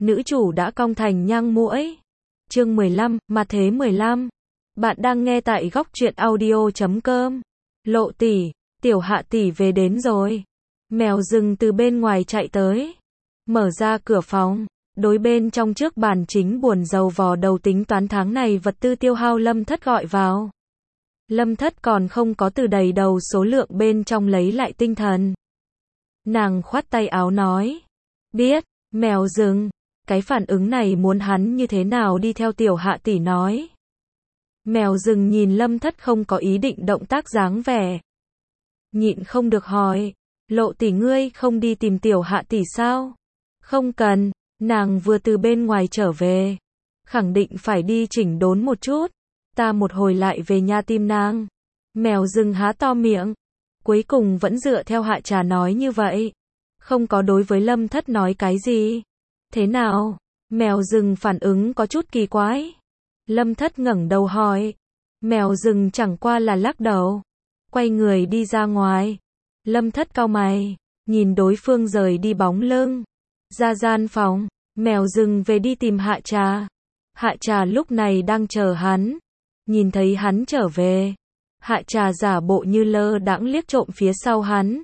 nữ chủ đã cong thành nhang muỗi. Chương 15, mặt thế 15. Bạn đang nghe tại góc truyện audio.com. Lộ tỷ, tiểu Hạ tỷ về đến rồi. Mèo rừng từ bên ngoài chạy tới, mở ra cửa phòng, đối bên trong trước bàn chính buồn rầu vò đầu tính toán tháng này vật tư tiêu hao. Lâm Thất gọi vào. Lâm Thất còn không có từ đầy đầu số lượng bên trong lấy lại tinh thần. Nàng khoát tay áo nói, biết. Mèo rừng, cái phản ứng này muốn hắn như thế nào đi theo tiểu Hạ tỷ nói. Mèo rừng nhìn Lâm Thất không có ý định động tác dáng vẻ, nhịn không được hỏi, Lộ tỷ ngươi không đi tìm tiểu Hạ tỷ sao? Không cần, nàng vừa từ bên ngoài trở về, khẳng định phải đi chỉnh đốn một chút, ta một hồi lại về nhà tìm nàng. Mèo rừng há to miệng, cuối cùng vẫn dựa theo Hạ Trà nói như vậy, không có đối với Lâm Thất nói cái gì. Thế nào? Mèo rừng phản ứng có chút kỳ quái. Lâm Thất ngẩng đầu hỏi. Mèo rừng chẳng qua là lắc đầu, quay người đi ra ngoài. Lâm Thất cau mày, nhìn đối phương rời đi bóng lưng, ra gian phòng. Mèo rừng về đi tìm Hạ Trà. Hạ Trà lúc này đang chờ hắn, nhìn thấy hắn trở về, Hạ Trà giả bộ như lơ đãng liếc trộm phía sau hắn.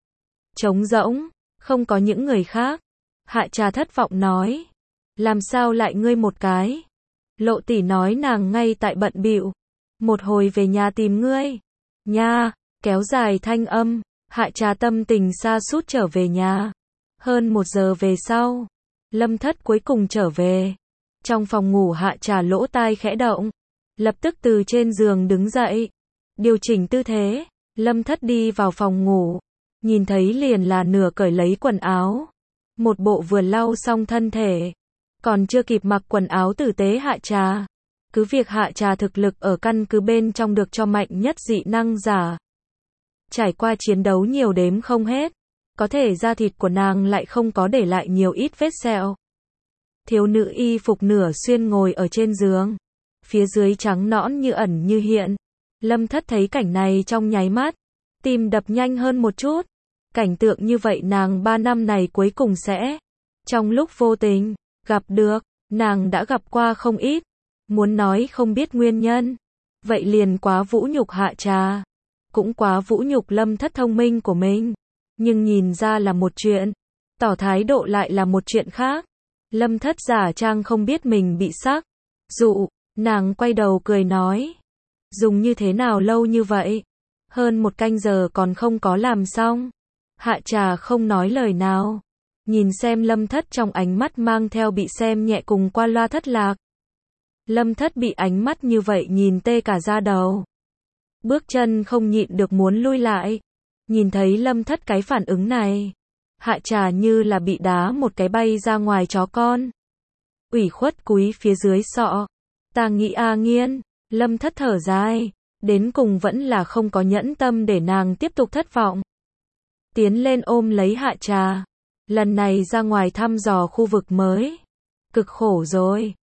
Trống rỗng, không có những người khác. Hạ Trà thất vọng nói, làm sao lại ngươi một cái? Lộ tỷ nói nàng ngay tại bận bịu, một hồi về nhà tìm ngươi. Nha, kéo dài thanh âm, Hạ Trà tâm tình sa sút trở về nhà. Hơn 1 giờ về sau, Lâm Thất cuối cùng trở về. Trong phòng ngủ Hạ Trà lỗ tai khẽ động, lập tức từ trên giường đứng dậy, điều chỉnh tư thế. Lâm Thất đi vào phòng ngủ, nhìn thấy liền là nửa cởi lấy quần áo, một bộ vừa lau xong thân thể, còn chưa kịp mặc quần áo tử tế. Hạ Trà, cứ việc Hạ Trà thực lực ở căn cứ bên trong được cho mạnh nhất dị năng giả, trải qua chiến đấu nhiều đếm không hết, có thể da thịt của nàng lại không có để lại nhiều ít vết sẹo. Thiếu nữ y phục nửa xuyên ngồi ở trên giường, phía dưới trắng nõn như ẩn như hiện. Lâm Thất thấy cảnh này trong nháy mắt, tim đập nhanh hơn một chút. Cảnh tượng như vậy nàng 3 năm này cuối cùng sẽ, trong lúc vô tình, gặp được. Nàng đã gặp qua không ít, muốn nói không biết nguyên nhân, vậy liền quá vũ nhục Hạ Trà, cũng quá vũ nhục Lâm Thất thông minh của mình. Nhưng nhìn ra là một chuyện, tỏ thái độ lại là một chuyện khác. Lâm Thất giả trang không biết mình bị sắc dụ, nàng quay đầu cười nói, dùng như thế nào lâu như vậy? Hơn 1 canh giờ còn không có làm xong. Hạ Trà không nói lời nào, nhìn xem Lâm Thất trong ánh mắt mang theo bị xem nhẹ cùng qua loa thất lạc. Lâm Thất bị ánh mắt như vậy nhìn tê cả da đầu, bước chân không nhịn được muốn lui lại. Nhìn thấy Lâm Thất cái phản ứng này, Hạ Trà như là bị đá một cái bay ra ngoài chó con, ủy khuất cúi phía dưới sọ. Ta nghĩ nghiên. Lâm Thất thở dài, đến cùng vẫn là không có nhẫn tâm để nàng tiếp tục thất vọng. Tiến lên ôm lấy Hạ Trà, lần này ra ngoài thăm dò khu vực mới, cực khổ rồi.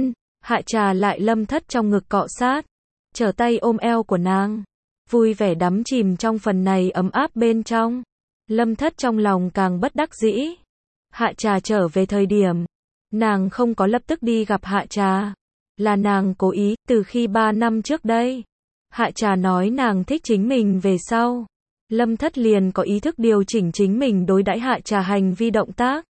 Hạ Trà lại Lâm Thất trong ngực cọ sát, trở tay ôm eo của nàng, vui vẻ đắm chìm trong phần này ấm áp bên trong. Lâm Thất trong lòng càng bất đắc dĩ. Hạ Trà trở về thời điểm, nàng không có lập tức đi gặp Hạ Trà, là nàng cố ý. Từ khi 3 năm trước đây, Hạ Trà nói nàng thích chính mình về sau, Lâm Thất liền có ý thức điều chỉnh chính mình đối đãi Hạ Trà hành vi động tác,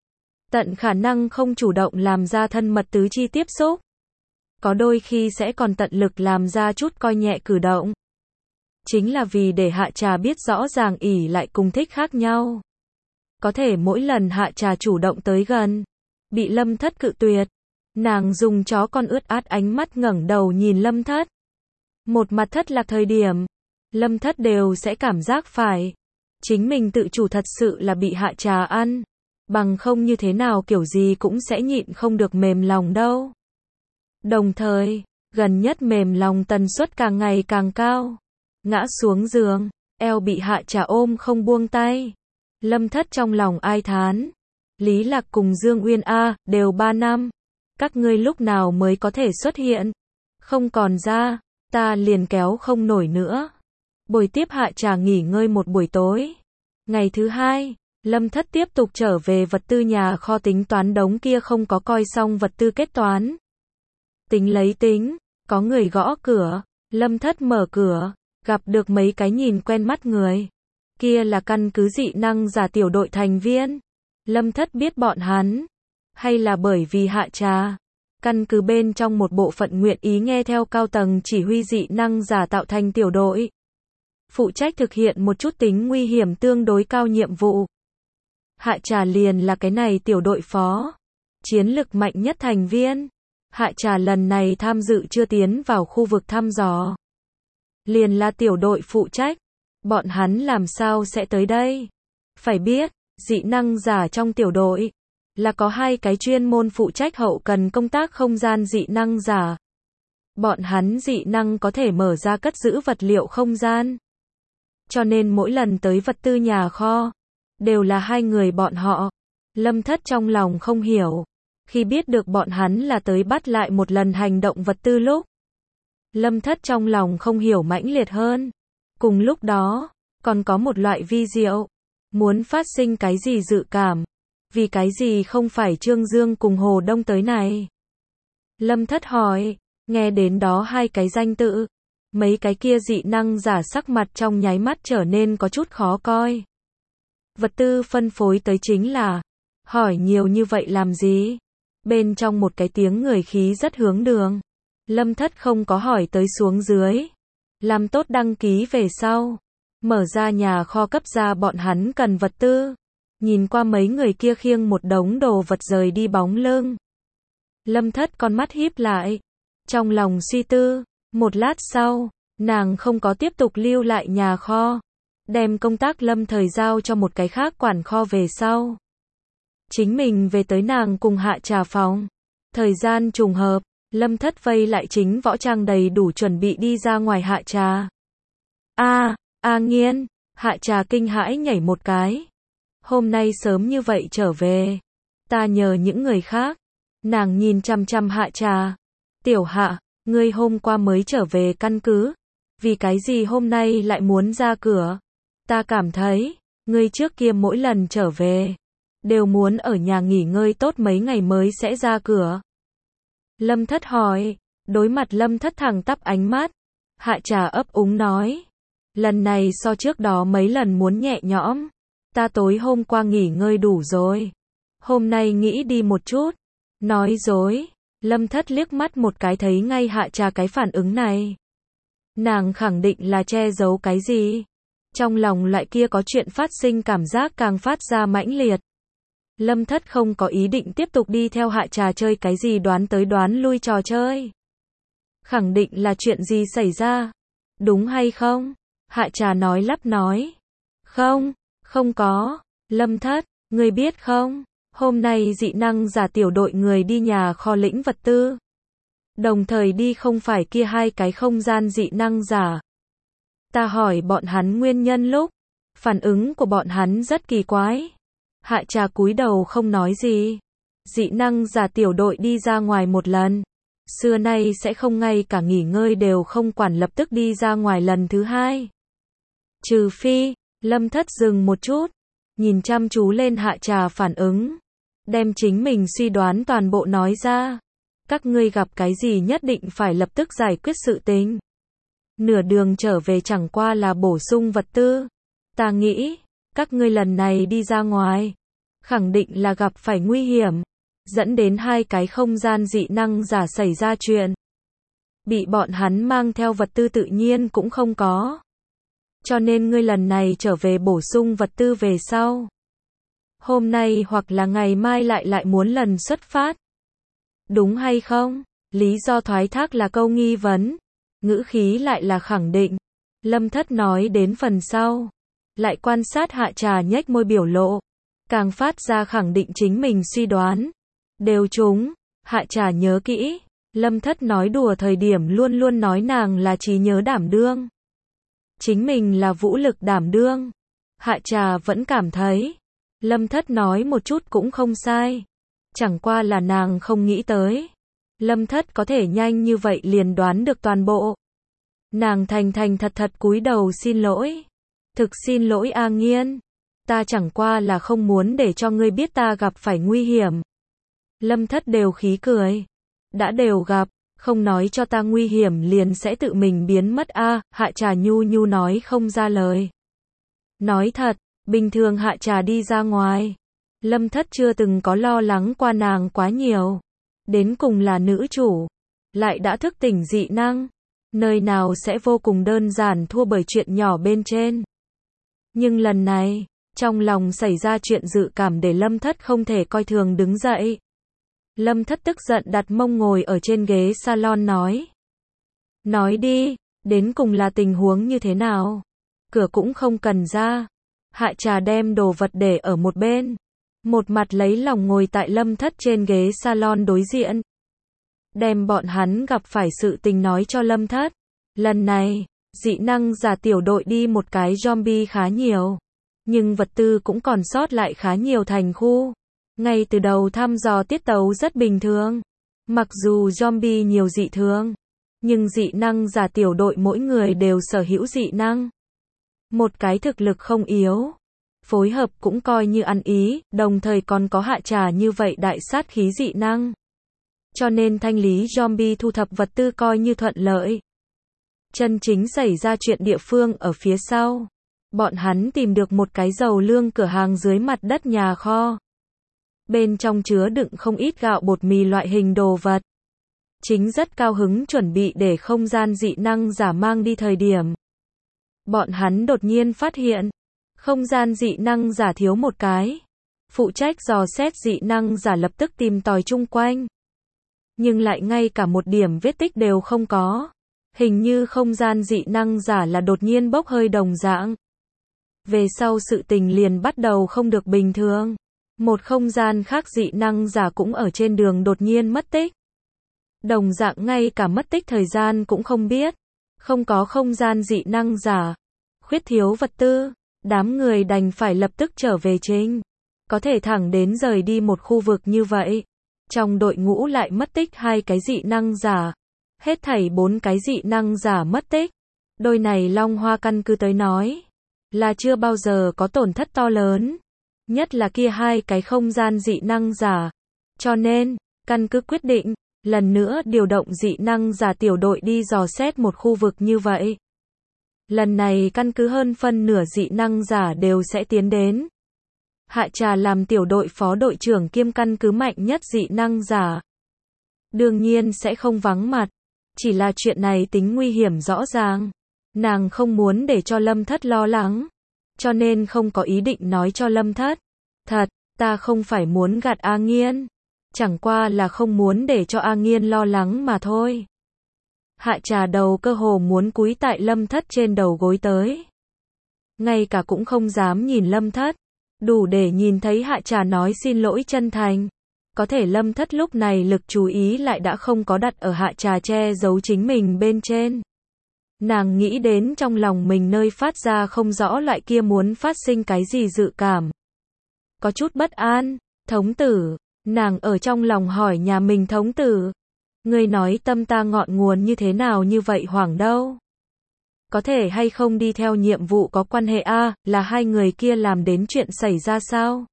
tận khả năng không chủ động làm ra thân mật tứ chi tiếp xúc, có đôi khi sẽ còn tận lực làm ra chút coi nhẹ cử động. Chính là vì để Hạ Trà biết rõ ràng ỷ lại cùng thích khác nhau. Có thể mỗi lần Hạ Trà chủ động tới gần, bị Lâm Thất cự tuyệt, nàng dùng chó con ướt át ánh mắt ngẩng đầu nhìn Lâm Thất. Một mặt thất lạc thời điểm, Lâm Thất đều sẽ cảm giác phải, chính mình tự chủ thật sự là bị Hạ Trà ăn, bằng không như thế nào kiểu gì cũng sẽ nhịn không được mềm lòng đâu. Đồng thời, gần nhất mềm lòng tần suất càng ngày càng cao. Ngã xuống giường, eo bị Hạ Trà ôm không buông tay. Lâm Thất trong lòng ai thán, Lý Lạc cùng Dương Uyên đều 3 năm, các ngươi lúc nào mới có thể xuất hiện? Không còn ra, ta liền kéo không nổi nữa. Buổi tiếp Hạ Trà nghỉ ngơi một buổi tối. Ngày thứ 2, Lâm Thất tiếp tục trở về vật tư nhà kho tính toán đống kia không có coi xong vật tư kết toán. Tính lấy tính, có người gõ cửa, Lâm Thất mở cửa, gặp được mấy cái nhìn quen mắt người. Kia là căn cứ dị năng giả tiểu đội thành viên. Lâm Thất biết bọn hắn, hay là bởi vì Hạ Trà, căn cứ bên trong một bộ phận nguyện ý nghe theo cao tầng chỉ huy dị năng giả tạo thành tiểu đội, phụ trách thực hiện một chút tính nguy hiểm tương đối cao nhiệm vụ. Hạ Trà liền là cái này tiểu đội phó, chiến lực mạnh nhất thành viên. Hạ Trà lần này tham dự chưa tiến vào khu vực thăm dò, liền là tiểu đội phụ trách. Bọn hắn làm sao sẽ tới đây? Phải biết, dị năng giả trong tiểu đội là có 2 cái chuyên môn phụ trách hậu cần công tác không gian dị năng giả. Bọn hắn dị năng có thể mở ra cất giữ vật liệu không gian. Cho nên mỗi lần tới vật tư nhà kho, đều là 2 người bọn họ. Lâm Thất trong lòng không hiểu. Khi biết được bọn hắn là tới bắt lại một lần hành động vật tư lúc, Lâm Thất trong lòng không hiểu mãnh liệt hơn. Cùng lúc đó, còn có một loại vi diệu, muốn phát sinh cái gì dự cảm. Vì cái gì không phải Trương Dương cùng Hồ Đông tới này? Lâm Thất hỏi, nghe đến đó 2 cái danh tự, mấy cái kia dị năng giả sắc mặt trong nháy mắt trở nên có chút khó coi. Vật tư phân phối tới chính là, hỏi nhiều như vậy làm gì? Bên trong một cái tiếng người khí rất hướng đường. Lâm Thất không có hỏi tới xuống dưới. Làm tốt đăng ký về sau, mở ra nhà kho cấp ra bọn hắn cần vật tư. Nhìn qua mấy người kia khiêng một đống đồ vật rời đi bóng lưng. Lâm Thất con mắt híp lại, trong lòng suy tư. Một lát sau, nàng không có tiếp tục lưu lại nhà kho, đem công tác lâm thời giao cho một cái khác quản kho về sau. Chính mình về tới nàng cùng Hạ Trà phòng. Thời gian trùng hợp, Lâm Thất vây lại chính võ trang đầy đủ chuẩn bị đi ra ngoài Hạ Trà. Nghiên, Hạ Trà kinh hãi nhảy một cái. Hôm nay sớm như vậy trở về, ta nhờ những người khác. Nàng nhìn chằm chằm Hạ Trà. Tiểu Hạ, ngươi hôm qua mới trở về căn cứ, vì cái gì hôm nay lại muốn ra cửa? Ta cảm thấy, ngươi trước kia mỗi lần trở về, đều muốn ở nhà nghỉ ngơi tốt mấy ngày mới sẽ ra cửa. Lâm Thất hỏi, đối mặt Lâm Thất thẳng tắp ánh mắt. Hạ Trà ấp úng nói, lần này so trước đó mấy lần muốn nhẹ nhõm. Ta tối hôm qua nghỉ ngơi đủ rồi, hôm nay nghĩ đi một chút. Nói dối. Lâm Thất liếc mắt một cái thấy ngay Hạ Trà cái phản ứng này. Nàng khẳng định là che giấu cái gì. Trong lòng loại kia có chuyện phát sinh cảm giác càng phát ra mãnh liệt. Lâm Thất không có ý định tiếp tục đi theo Hạ Trà chơi cái gì đoán tới đoán lui trò chơi. Khẳng định là chuyện gì xảy ra. Đúng hay không? Hạ Trà nói lắp nói. Không có. Lâm Thất, ngươi biết không? Hôm nay dị năng giả tiểu đội người đi nhà kho lĩnh vật tư. Đồng thời đi không phải kia 2 cái không gian dị năng giả. Ta hỏi bọn hắn nguyên nhân lúc, phản ứng của bọn hắn rất kỳ quái. Hạ Trà cúi đầu không nói gì. Dị năng giả tiểu đội đi ra ngoài một lần, xưa nay sẽ không ngay cả nghỉ ngơi đều không quản lập tức đi ra ngoài lần thứ 2. Trừ phi, Lâm Thất dừng một chút, nhìn chăm chú lên Hạ Trà phản ứng, đem chính mình suy đoán toàn bộ nói ra. Các ngươi gặp cái gì nhất định phải lập tức giải quyết sự tình. Nửa đường trở về chẳng qua là bổ sung vật tư. Ta nghĩ, các ngươi lần này đi ra ngoài, khẳng định là gặp phải nguy hiểm, dẫn đến 2 cái không gian dị năng giả xảy ra chuyện. Bị bọn hắn mang theo vật tư tự nhiên cũng không có. Cho nên ngươi lần này trở về bổ sung vật tư về sau. Hôm nay hoặc là ngày mai lại muốn lần xuất phát. Đúng hay không? Lý do thoái thác là câu nghi vấn, ngữ khí lại là khẳng định. Lâm Thất nói đến phần sau, lại quan sát Hạ Trà nhếch môi biểu lộ, càng phát ra khẳng định chính mình suy đoán. Đều trúng. Hạ Trà nhớ kỹ, Lâm Thất nói đùa thời điểm luôn luôn nói nàng là trí nhớ đảm đương. Chính mình là vũ lực đảm đương. Hạ Trà vẫn cảm thấy, Lâm Thất nói một chút cũng không sai. Chẳng qua là nàng không nghĩ tới. Lâm Thất có thể nhanh như vậy liền đoán được toàn bộ. Nàng thành thật cúi đầu xin lỗi. Thực xin lỗi A Nghiên. Ta chẳng qua là không muốn để cho ngươi biết ta gặp phải nguy hiểm. Lâm Thất đều khí cười. Đã đều gặp, không nói cho ta nguy hiểm liền sẽ tự mình biến mất a. Hạ Trà nhu nhu nói không ra lời. Nói thật, bình thường Hạ Trà đi ra ngoài, Lâm Thất chưa từng có lo lắng qua nàng quá nhiều. Đến cùng là nữ chủ, lại đã thức tỉnh dị năng, nơi nào sẽ vô cùng đơn giản thua bởi chuyện nhỏ bên trên. Nhưng lần này, trong lòng xảy ra chuyện dự cảm để Lâm Thất không thể coi thường đứng dậy. Lâm Thất tức giận đặt mông ngồi ở trên ghế salon nói. Nói đi, đến cùng là tình huống như thế nào? Cửa cũng không cần ra. Hạ Trà đem đồ vật để ở một bên. Một mặt lấy lòng ngồi tại Lâm Thất trên ghế salon đối diện. Đem bọn hắn gặp phải sự tình nói cho Lâm Thất. Lần này, dị năng giả tiểu đội đi một cái zombie khá nhiều. Nhưng vật tư cũng còn sót lại khá nhiều thành khu. Ngay từ đầu thăm dò tiết tấu rất bình thường. Mặc dù zombie nhiều dị thường, nhưng dị năng giả tiểu đội mỗi người đều sở hữu dị năng. Một cái thực lực không yếu. Phối hợp cũng coi như ăn ý, đồng thời còn có Hạ Trà như vậy đại sát khí dị năng. Cho nên thanh lý zombie thu thập vật tư coi như thuận lợi. Chân chính xảy ra chuyện địa phương ở phía sau. Bọn hắn tìm được một cái dầu lương cửa hàng dưới mặt đất nhà kho. Bên trong chứa đựng không ít gạo bột mì loại hình đồ vật. Chính rất cao hứng chuẩn bị để không gian dị năng giả mang đi thời điểm. Bọn hắn đột nhiên phát hiện, không gian dị năng giả thiếu một cái. Phụ trách dò xét dị năng giả lập tức tìm tòi chung quanh. Nhưng lại ngay cả một điểm vết tích đều không có. Hình như không gian dị năng giả là đột nhiên bốc hơi đồng dạng. Về sau sự tình liền bắt đầu không được bình thường. Một không gian khác dị năng giả cũng ở trên đường đột nhiên mất tích. Đồng dạng ngay cả mất tích thời gian cũng không biết. Không có không gian dị năng giả. Khuyết thiếu vật tư. Đám người đành phải lập tức trở về chính. Có thể thẳng đến rời đi một khu vực như vậy. Trong đội ngũ lại mất tích 2 cái dị năng giả. Hết thảy 4 cái dị năng giả mất tích. Đôi này Long Hoa căn cứ tới nói. Là chưa bao giờ có tổn thất to lớn. Nhất là kia 2 cái không gian dị năng giả. Cho nên, căn cứ quyết định, lần nữa điều động dị năng giả tiểu đội đi dò xét một khu vực như vậy. Lần này căn cứ hơn phân nửa dị năng giả đều sẽ tiến đến. Hạ Trà làm tiểu đội phó đội trưởng kiêm căn cứ mạnh nhất dị năng giả. Đương nhiên sẽ không vắng mặt. Chỉ là chuyện này tính nguy hiểm rõ ràng. Nàng không muốn để cho Lâm Thất lo lắng. Cho nên không có ý định nói cho Lâm Thất. Thật, ta không phải muốn gạt A Nghiên. Chẳng qua là không muốn để cho A Nghiên lo lắng mà thôi. Hạ Trà đầu cơ hồ muốn cúi tại Lâm Thất trên đầu gối tới. Ngay cả cũng không dám nhìn Lâm Thất. Đủ để nhìn thấy Hạ Trà nói xin lỗi chân thành. Có thể Lâm Thất lúc này lực chú ý lại đã không có đặt ở Hạ Trà che giấu chính mình bên trên. Nàng nghĩ đến trong lòng mình nơi phát ra không rõ loại kia muốn phát sinh cái gì dự cảm. Có chút bất an, thống tử, nàng ở trong lòng hỏi nhà mình thống tử. Ngươi nói tâm ta ngọn nguồn như thế nào như vậy hoảng đâu? Có thể hay không đi theo nhiệm vụ có quan hệ a, là 2 người kia làm đến chuyện xảy ra sao?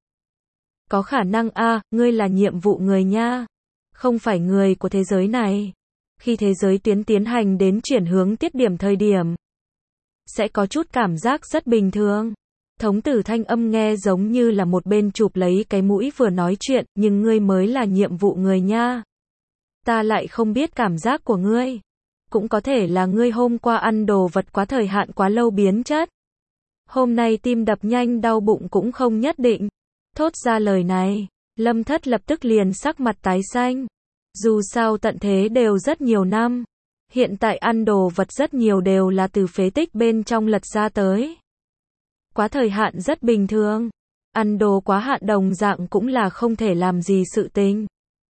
Có khả năng a, ngươi là nhiệm vụ người nha. Không phải người của thế giới này. Khi thế giới tiến hành đến chuyển hướng tiết điểm thời điểm, sẽ có chút cảm giác rất bình thường. Thống tử thanh âm nghe giống như là một bên chụp lấy cái mũi vừa nói chuyện, nhưng ngươi mới là nhiệm vụ người nha. Ta lại không biết cảm giác của ngươi. Cũng có thể là ngươi hôm qua ăn đồ vật quá thời hạn quá lâu biến chất. Hôm nay tim đập nhanh đau bụng cũng không nhất định. Thốt ra lời này, Lâm Thất lập tức liền sắc mặt tái xanh. Dù sao tận thế đều rất nhiều năm. Hiện tại ăn đồ vật rất nhiều đều là từ phế tích bên trong lật ra tới. Quá thời hạn rất bình thường. Ăn đồ quá hạn đồng dạng cũng là không thể làm gì sự tình.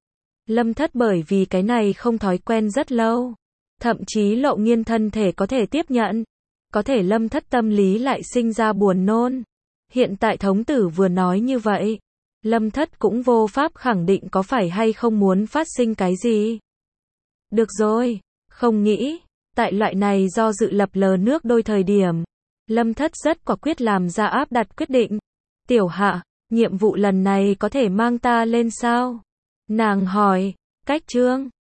Lâm Thất bởi vì cái này không thói quen rất lâu. Thậm chí Lộ Nghiên thân thể có thể tiếp nhận. Có thể Lâm Thất tâm lý lại sinh ra buồn nôn. Hiện tại thống tử vừa nói như vậy. Lâm Thất cũng vô pháp khẳng định có phải hay không muốn phát sinh cái gì. Được rồi, không nghĩ. Tại loại này do dự lập lờ nước đôi thời điểm. Lâm Thất rất quả quyết làm ra áp đặt quyết định. Tiểu Hạ, nhiệm vụ lần này có thể mang ta lên sao? Nàng hỏi, cách Trương